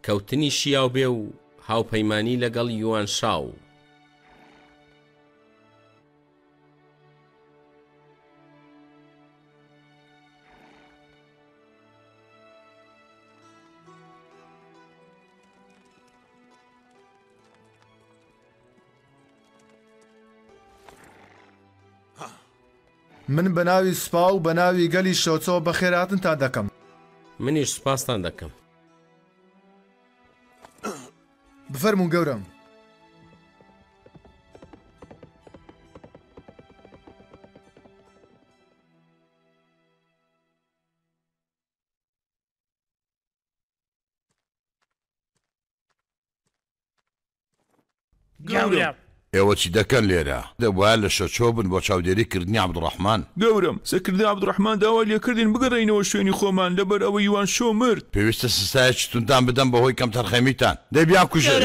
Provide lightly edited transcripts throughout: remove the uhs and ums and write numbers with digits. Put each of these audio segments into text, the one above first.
کەوتنی شیاو بێ و هاوپەیمانی لەگەڵ یوان شاو. من بە ناوی سوپا و بە ناوی گەلی شۆچۆ بە خێراتنتان دەکەم. منیش سوپاستان دەکەم. بفەرموون گەورم. گەورم ئێوە چی دەکەن لێرە؟ دەبوایە لە شەچۆ بن بۆ چاودێریکردنی عەبدوڕەحمان. گەورم سەرکردنی عەبدوڕەحمان داوا لێکردین بگەڕێینەوە شوێنی خۆمان لەبەر ئەوە یوان شۆ مرد. پێویستە سزایەکی توندان بدەم بەهۆی کەم تەرخەمیتان. دەبیان کوژێت.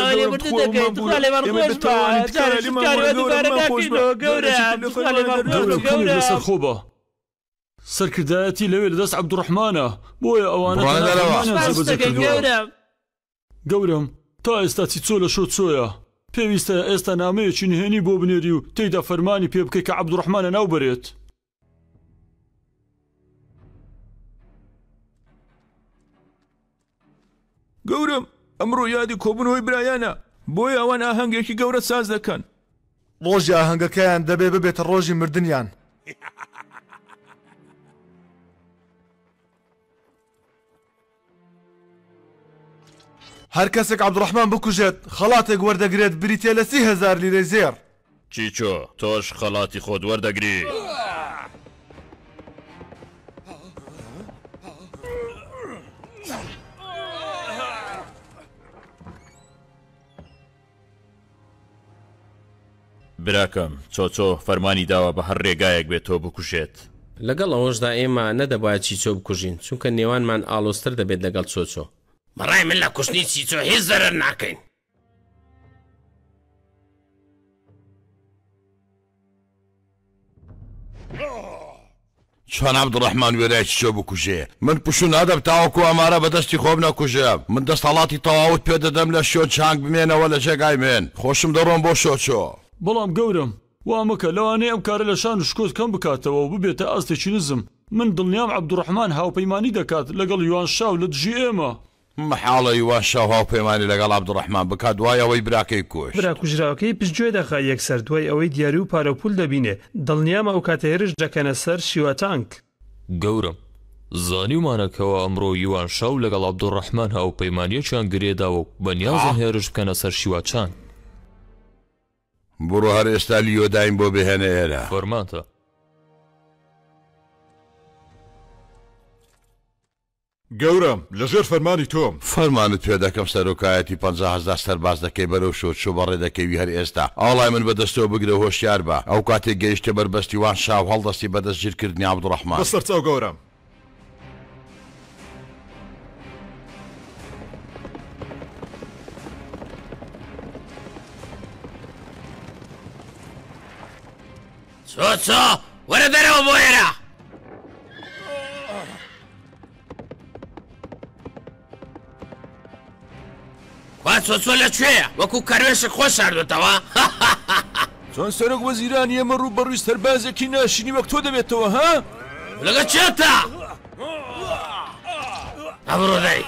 لەسەر خۆ بە سەرکردایەتی لەوێ لەدەست عەبدوڕەحمانە بۆیە ئەوانە گەورم تا ئێستا چیچۆ لە شۆچۆیە. پێویستە ئێستا نامەیەکی نهێنی بۆ بنێری و تێیدا فەرمانی پێ بکەی کە عەبدوڕەحمانە ناو بەرێت. گەورم ئەمڕۆ یادی کۆبوونەوەی برایانە بۆیە ئەوان ئاهەنگێکی گەورە ساز دەکەن. ڕۆژی ئاهەنگەکەیان دەبێ ببێتە ڕۆژی مردنیان. هەر کەسێک عەبدوڕەحمان بکوژێت خەڵاتێک وەردەگرێت بریتێ لە 30,000 لیرەی زێر. چیچۆ تۆش خەڵاتی خۆت وەردەگری. براکەم چۆچۆ فەرمانی داوە بە هەر ڕێگایەک بێت تۆ بکوشێت. لەگەڵ ئەوەشدا ئێمە نەدەبایە چیچۆ بکوژین چونکە نێوانمان ئالۆستر دەبێت لەگەڵ چۆچۆ. بەڕای من لە کوشتنی چیچۆ هیچ زەرەر ناکەین. چۆن عەبدوڕەحمان وێرای چیچۆ بکوژێ؟ من پشو نادەم تاوەکو ئەمارە بەدەستی خۆم نەکوژێم. من دەستەڵاتی تەواوت پێ دەدەم لە شۆ چانگ بمێنەوە لە جێگای من. خۆشم دەڕۆم بۆ شۆچۆ. بەڵام گەورم وا مەکە لەوانەیە ئەم کارە لە شان و شکۆت کەم بکاتەوە و ببێتە ئاستێکی نزم. من دڵنیام عەبدوڕەحمان هاوپەیمانی دەکات لەگەڵ یوان شاو لە دژی ئێمە. مەحاڵە یوان شاو هاوپەیمانی لەگەڵ عەبدوڕەحمان بکات دوای ئەوەی براکەی کوشت. برا کوژراوەکەی پشتگوێ دەخا یەکسەر دوای ئەوەی دیاری و پارەپول دەبینێ. دڵنیامە ئەو کاتە هێرش دەکەنە سەر شیوە تانک. گەورم زانیومانەکەوە ئەمڕۆ یوان شاو لەگەڵ عەبدوڕەحمان هاوپەیمانیەکیان گرێداوە و بەنیازن هێرش بکەنە سەر شیواچان. بڕۆ هەر ئێستا لیۆ دایم بۆ بهێنە ئێرە. فەرماتە. گەورم لەژێر فەرمانی تۆم. فەرمانت پێ دەکەم سەرۆکایەتی 50,000 سەرباز دەکەی بەرەو شۆچۆ بەڕێ دەکەوی هەر ئێستا. ئاڵای من بەدەستەوە بگرە هۆشیار بە. ئەو کاتێک گەیشتە بەربەستی وان شاو هەڵدەستی بەدەستگیرکردنی عەبدوڕەحمان. بەسەر چاو گەورم. چۆچۆ وەرە دەرەوە بۆ ئێرە. وا چۆچۆ لەکوێیە؟ وەکو کەروێشک خۆش شاردوتەوە. چۆن سەرۆک وەزیرانی ئێمە ڕوو بەڕووی سەربازێکی ناشینی وەک تۆ دەبێتەوە ها؟ لەگە چێتە؟ ئەبڕۆ دەی.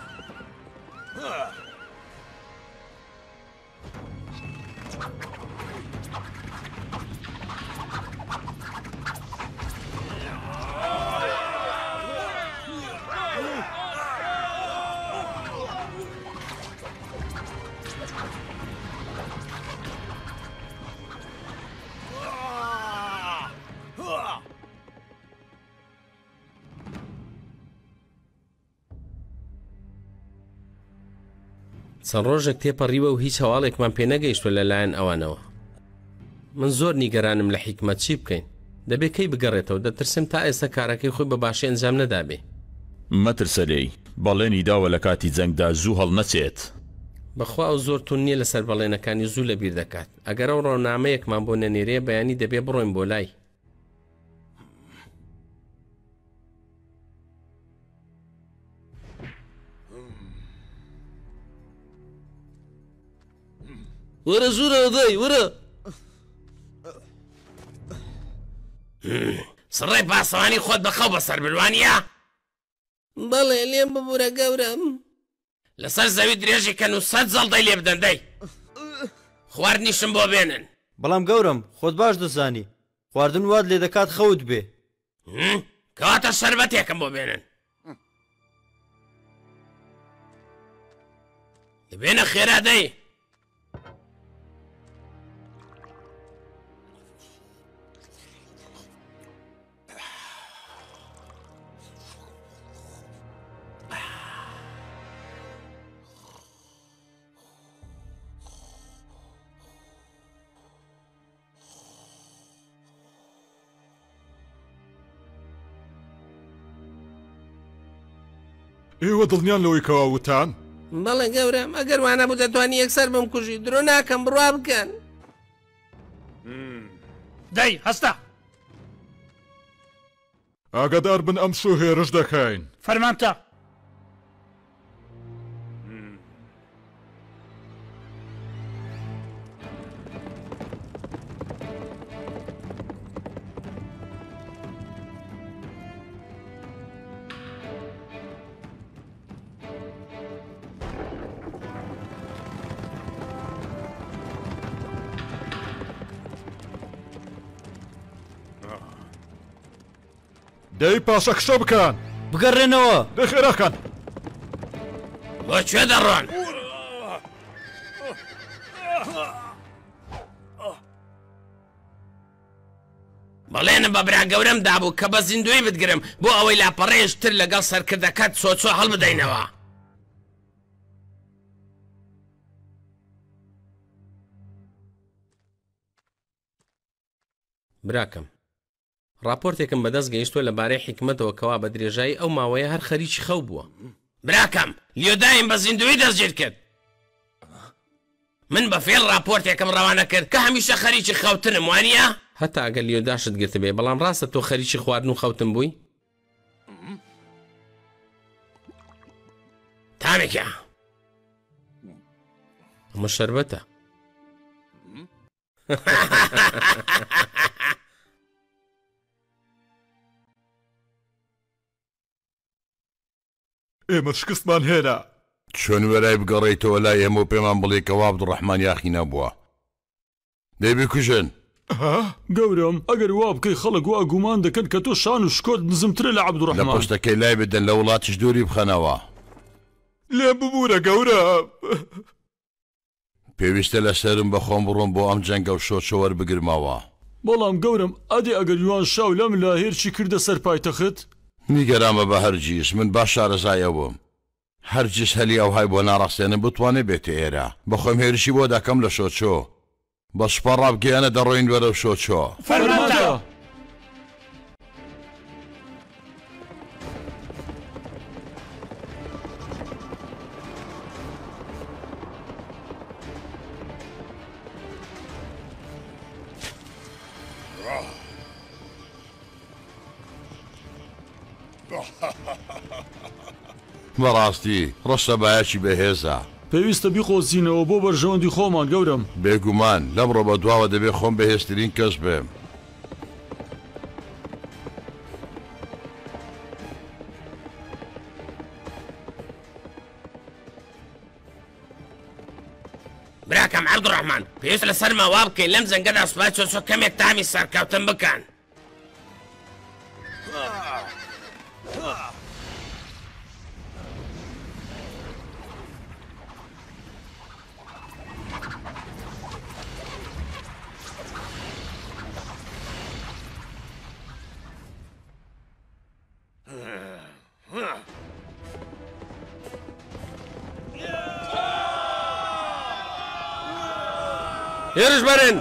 چەند ڕۆژێک تێپەڕیوە و هیچ هەواڵێکمان پێ نەگەیشتوە لەلایەن ئەوانەوە. من زۆر نیگەرانم لە حیکمەت چی بکەین. دەبێت کەی بگەڕێتەوە. دەترسم تا ئێستا کارەکەی خۆی بە باشی ئەنجام نەدابێ. مەترسە لێی بەڵێنی داوە لە کاتی جەنگدا زوو هەڵ نەچێت. بەخوا ئەو زۆر تون نییە لەسەر بەڵێنەکانی زوو لەبیر دەکات. ئەگەر ئەو ڕۆنامەیەکمان بۆ نەنێرێ بەیانی دەبێ بڕۆین بۆ لای. وەرە ژوورەوە دەی وەرە سڕێ پاسەوانی خۆت بەخەو بەسەر بروانە بەڵێ لێم ببوورە گەورم لەسەر زەوی درێژی کەن و 100 زەڵدەی لێ بدەندەی خواردنیشم بۆ بێنن بەڵام گەورم خۆت باش دەزانی خواردن وات لێ دەکات خەوت بێ کەواتە شەربەتێکم بۆ بێنن بێنە خێرادەی ئێوە دڵنیان لەوەی کەواوتان؟ بەڵێ گەورم ئەگەر وانە بوو دەتوانی یەکسەر بم کوژی درۆ ناکەم بڕوا بکەن دەی هەستا ئاگادار بن ئەم شو هێرش دەکەین فەرمانتە دەی پاشەکشە بکەن بگەڕێنەوە دەخێراکەن بۆ کوێ دەڕۆن بەڵێنە بە برا گەورەم دابوو کە بە زیندوی بتگرم بۆ ئەوەی لاپەڕێژتر لەگەڵ سەرکردەکەت سۆچۆ هەڵبدەینەوە براکەم راپۆرتێکم بەدەست گەیشتووە لەبارەی حکمەتەوە کەوا بە درێژایی ئەو ماوەیە هەر خەریکی خەو بووە براکەم لیۆدایم بە زیندوی دەستگیر کرد من بە فێڵ راپۆرتێکم ڕەوانە کرد کە هەمیشە خەریکی خەوتنم وانە هەتا ئەگەر لیۆداشت گرت بێ بەڵام ڕاستە تۆ خەریکی خواردن و خەوتن بووی تامێکە ئەمە شەربەتە ئێمە شکستمان هێنا چۆن وەرای بگەڕێیتەوە لای ئێمە و پێمان بڵێ کەوا عەبدوڕەحمان یاخی نەبووە دەی بکوژن گەورم ئەگەر وا بکەی خەڵک وا گومان دەکەن کە تۆ شان و شکۆت نزمترە لە عەبدوڕەحمان لە پۆستەکەی لای بدەن لە وڵاتیش دووری بخەنەوە لێ ببوورە گەورە پێویستە لەسەرم بەخۆم بڕۆم بۆ ئەم جەنگە و شۆچە وەربگرمەوە بەڵام گەورم ئەدێ ئەگەر یوان شاو لەم لاهێرچی کردە سەر پایتەخت نیگەرامە بە هەرگیز من باش شارەزایە بووم هەرگیز هەلی ئەو های بۆ ناڕاستێنم بتوانێت بێتە ئێرە بەخۆم هێرشی بۆ دەکەم لە شۆچۆ بە سوپە ڕابگەیانە دەڕۆین وەرە شۆچۆ فەرمانتە بەڕاستی ڕۆستە بایەکی بەهێزە پێویستە بیخۆزینەوە بۆ بەرژەوەندی خۆمان گەورم بێگومان لەمڕۆ بە دواوە دەبێ خۆم بەهێزترین کەس بێم براکەم عەبدوڕەحمان پێویست لەسەر ماوا بکەین لەم جەنگەدا سوپای چۆچۆ کەمێک تامی سەرکەوتن بکەن هێرش بەرن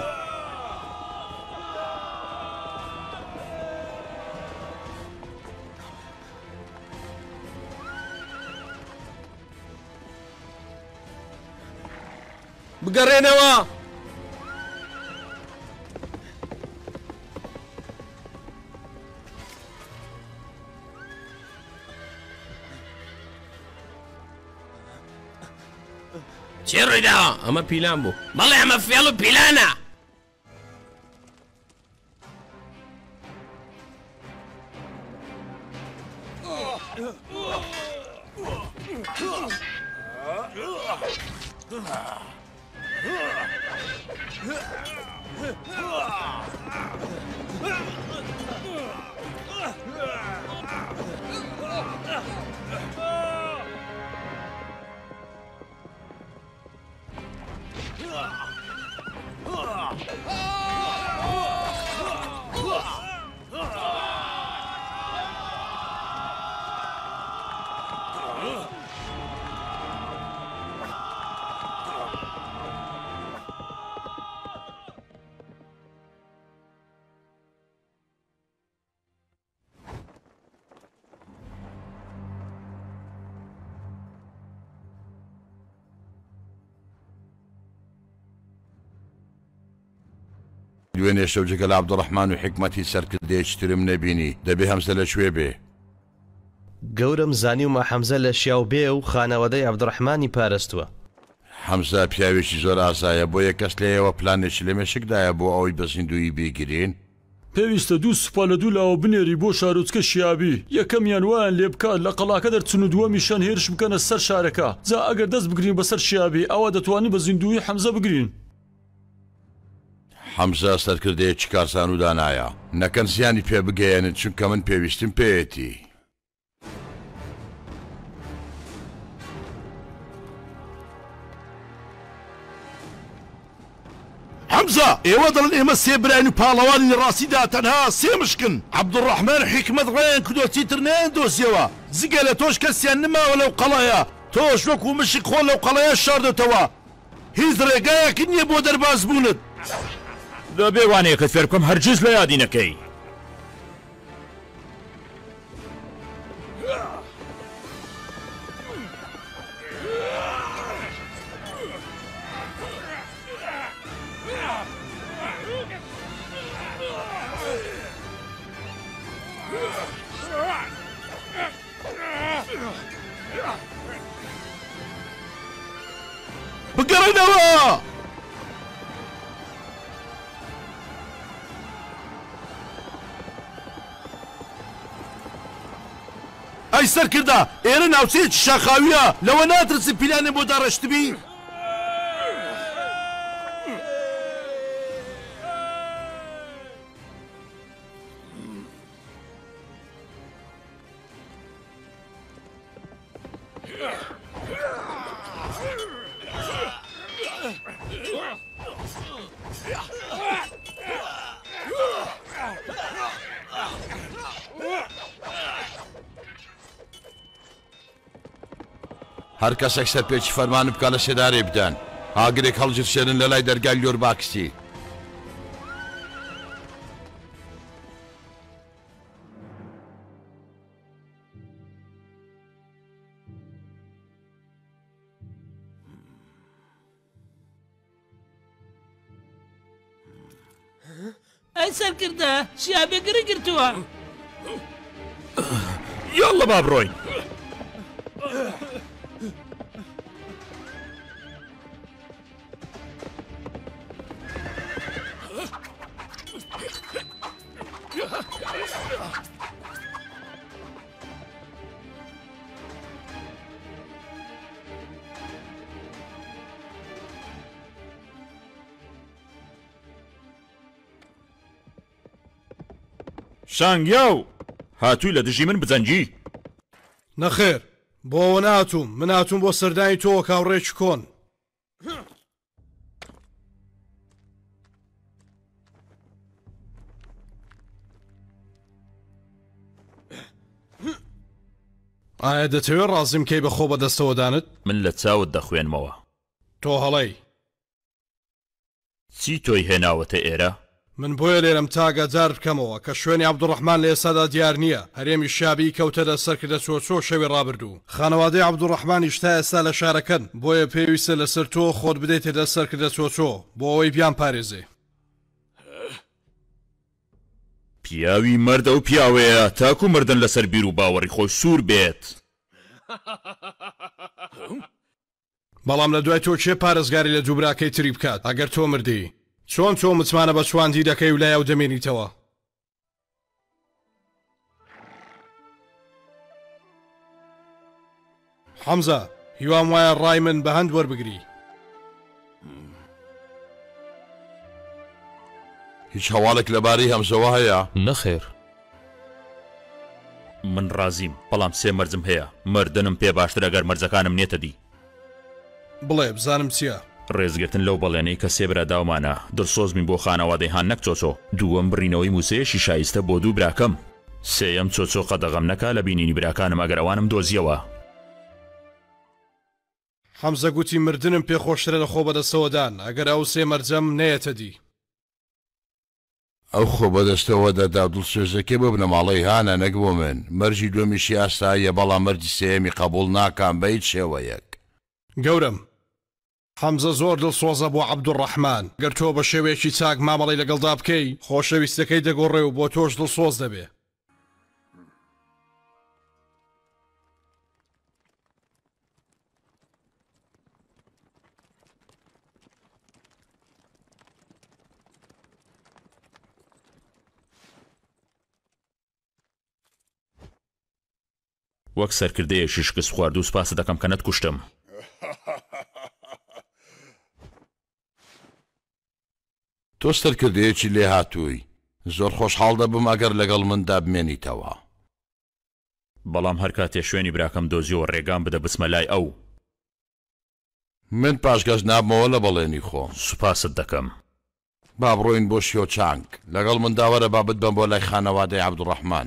بگەڕێنەوە چێ ڕوویداوە؟ ئەمە پیلان بوو. بەڵێ ئەمە فێڵ و پیلانە. دوێنێ شەو جگەل عەبدوڕەحمان و حکمەتی سەرکردەیەکترم نەبینی دەبێ هەمزە لەکوێ بێ. گەورم زانی و ما حەمزە لە شیاو بێ و خانەوەدەی عەبدوڕەحمانی پارەستووە. حەمزە پیاوێکی زۆر ئاسایە بۆ یەکەس لێەوە پلانێکی لە مێشکدایە بۆ ئەوەی بە زیندووی بیگرین. پێویستە دوو سوپا لە دوو لاوە بنێری بۆ شارۆچکە شیابی یەکەمیان وایان لێ بکات لە قەڵاکە دەرچن و دووەمیشان هێرش بکەنە سەر شارەکە جا ئەگەر دەست بگرین بەسەر شیابی ئەوە دەتوانین بە زیندووی حەمزە بگرین. حەمزە سەرکردەیەکی کارسان و دانایە نەکەن زیانی پێ بگەیەنن چونکە من پێویستم پێیەتی. حەمزە ئێوە دەڵن ئێمە سێ براین و پاڵەوانی ڕاستیدا تەنها سێ مشکن عەبدوڕەحمان حکمەت ڕێیان کردووە چیتر نەیان دۆزیەوە جگە لە تۆش کەسیان نماوە لەو قەڵەیە تۆش وەکو مشک خۆ لەو قەڵەیە شاردۆتەوە هیچ ڕێگایەکی نییە بۆ دەرباز بوونت. دەبێ وانەیەکەت فێر بکەم هەرگیز لە یادی نەکەی. بگەڕێنەوە! ئەی سەرکردا ئێرە ناوچەیەکی شاخاویە لەوە ناترسی پیلانێ بۆ داڕەشتبی؟ هەر کەسێک سەرپێکی فەرمان بکە لە سێدارێ بدەن ئاگرێک هەڵجرشێنن لە لای دەرگای لۆر باکسی. ئەی سەرکردە شیابێ گرە گرتووە. یاڵڵە با بڕۆین. شانگیاو هاتووی لە دژی من بجەنگی؟ نەخێر بۆەوە ناتووم من هاتووم بۆ سەردانی تۆ کاوڕێکی کۆن. ئایا دەتەوێت ڕازیم کەی بەخۆ بەدەستەوە دانت؟ من لە چاوت دەخوێنمەوە. تۆ هەڵەی چی تۆی هێناوەتە ئێرە؟ من بۆیە لێرەم تاگەجار بکەمەوە کە شوێنی عەبدوڕەحمان لە ئێستادا دیار نییە. هەرێمی شابی کەوتە دەسەرکردە چۆچۆ شەوی ڕابردوو. خانەوادەی عەبدوڕەحمانیش تا ئێستا لە شارەکەن بۆیە پێویستە لەسەر تۆ خۆت بدەیتە دەسەرکردە چۆچۆ بۆ ئەوەی بیان پارێزێ. پیاوی مەردە و پیاوەیە تاکو مردن لەسەر بیر و باوەڕی خۆی سوور بێت. بەڵام لە دوای تۆ چێ پارێزگاری لە دووبراکەی تری بکات ئەگەر تۆ مردی چۆن تۆ متمانە بە چواندی دەکەی و لایەو دەمێنیتەوە حەمزە هیوام وایە ڕای من بە هەند وەربگری هیچ هەواڵێک لەبارەی هەمزەوە هەیە؟ نەخێر من ڕازیم بەڵام سێ مەرجم هەیە مردنم پێ باشتر ئەگەر مەرجەکانم نێتە دی بڵێ بزانم چییە؟ ڕێزگرتن لەو بەڵێنەی کە سێبرا داومانە دڵسۆزمی بۆ خانەوادەی هان نەک چۆچۆ دووەم بڕینەوەی موسەیەشی شایستە بۆ دوو براکەم سێیەم چۆچۆ قەدەغەم نەکا لە بینینی براکانم ئەگەر ئەوانم دۆزیەوە حەمزە گوتی مردنم پێخۆشترە لە خۆ بەدەستەوەدان ئەگەر ئەو سێ مەرجەم نەیەتە دی ئەو خۆ بەدەستەوە دەدا دڵسۆزەکەی بۆ بنەماڵەی هانە نەک بۆ من مەرجی دووەمیشی ئاستاییە بەڵام مەرجی سێمی قبول ناکام بە هیچ شێوەیەک گەورم حەمزە زۆر دڵسۆزە بۆ عەبدوڕەحمان گەر تۆ بە شێوەیەکی چاک مامەڵەی لەگەڵدا بکەی خۆشەویستەکەی دەگۆڕێ و بۆ تۆش دڵسۆز دەبێ وەک سەرکردەیەکی شکست خوارد و سوپاس دەکەم کە نەتکوشتم تۆ سەرکردەیەکی لێ هاتووی زۆر خۆشحاڵ دەبم ئەگەر لەگەڵ مندا بمێنیتەوە بەڵام هەر کاتێ شوێنی براکەم دۆزیەوە ڕێگام بدە بچمە لای ئەو من پاشگەز نابمەوە لە بەڵێنی خۆم سوپاست دەکەم با بڕۆین بۆ شیۆ چانگ لەگەڵ منداوەرە بابت بم بۆ لای خانەوادەی عەبدوڕەحمان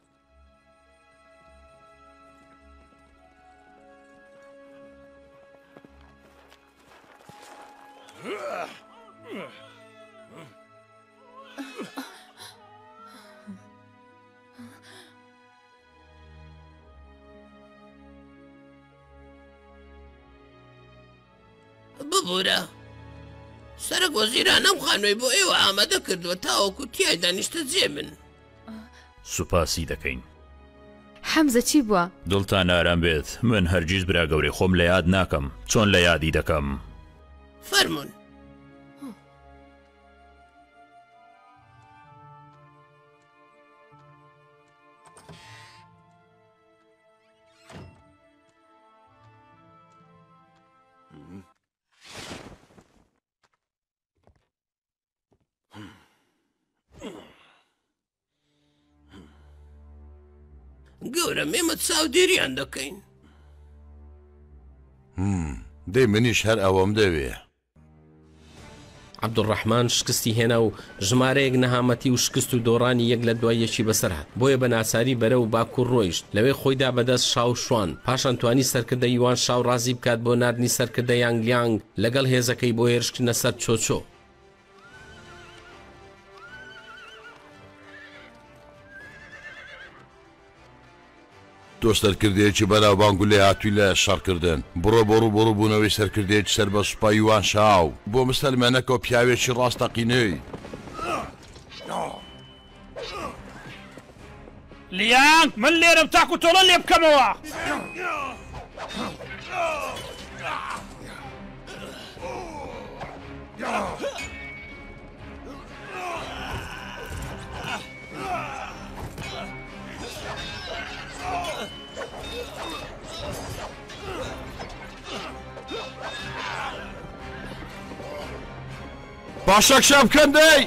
ببوورە سەرک وەزیرانەم خانووی بۆ ئێوە ئامادە کردووە تاوەکو تیای دانیشتە جێ من سوپاسی دەکەین حەمزە چی بووە؟ دڵتان ئارام بێت من هەرگیز برا گەورەی خۆم لە یاد ناکەم چۆن لە یادی دەکەم فەرمونون گەورم ئێمە چاودێریان دەکەین دەی منیش هەر ئەوەم دەوێ عەبدوڕەحمان شکستی هێنا و ژمارەیەک نەهامەتی و شکست و دۆڕانی یەک لە دوای یەکی بەسەر هات بۆیە بە ناچاری بەرە و باکوور ڕۆیشت لەوێ خۆیدا بەدەست شاو شوان پاشان توانی سەرکردە یوان شاو ڕازی بکات بۆ ناردنی سەرکردە یانگلیانگ لەگەڵ هێزەکەی بۆ هێرشکردنە سەر چۆچۆ تۆ سەرکردەیەکی بەراوبانگ و لێ هاتووی لە شەڕکردن بڕۆ بۆ بوونەوەی سەرکردەیەکی سەر بە سوپای یوان شاو بۆ مسلمانەکە پیاوێکی ڕاستەقینەی لیانگ من لێرەم تاک و تۆڵە لێ بکەمەوە باشەک شەم بکەندەی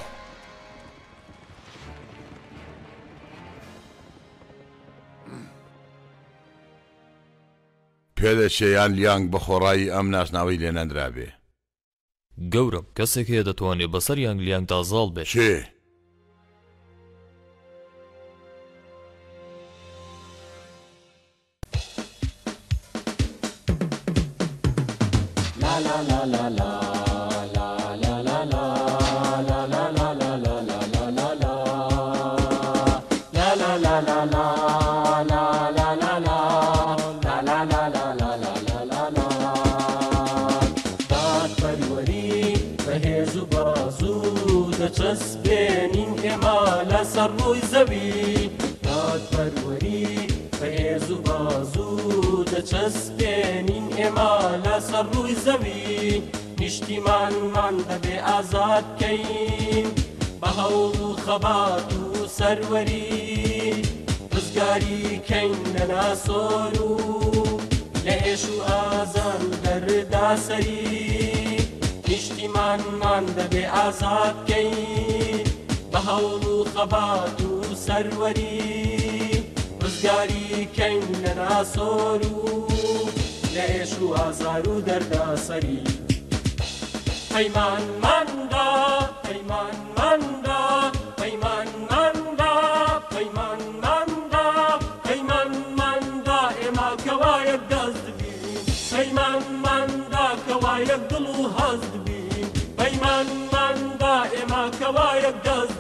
پێدەچێیان لیانگ بە خۆڕایی ئەم ناسناوی لێ نەندرابێ گەورم کەسێک هەیە دەتوانێت بەسەر یانگلیانگدا زاڵ بێت چێ؟ دەچەسبێنین ئێمە لەسەر ڕووی زەوی دادپەروەری بەهێز و بازوو دەچەسبێنین ئێمە لەسەر لەسەر ڕووی زەوی نیشتیمانمان دەبێ ئازاد بکەین بە هەوڵ و خەبات و سەروەری ڕزگاری کەین لە ناسۆر و لە ئێش و ئازان دەردا سەری نیشتیمانمان دەبێ ئازاد بکەین بە هەوڵ و خەبات و سەروەری ڕزگاری کەین لە ناسۆر و لە ئێش و ئازار و دەردا سەری پەیمانماندا پەیمانماندا پەیمانماندا پەیمانماندا پەیمانماندا ئێمە کەوایەک دەست بین پەیمانماندا کەوایەک دڵ و هەست بین پەیمانماندا ئێمە کەوایەک دەست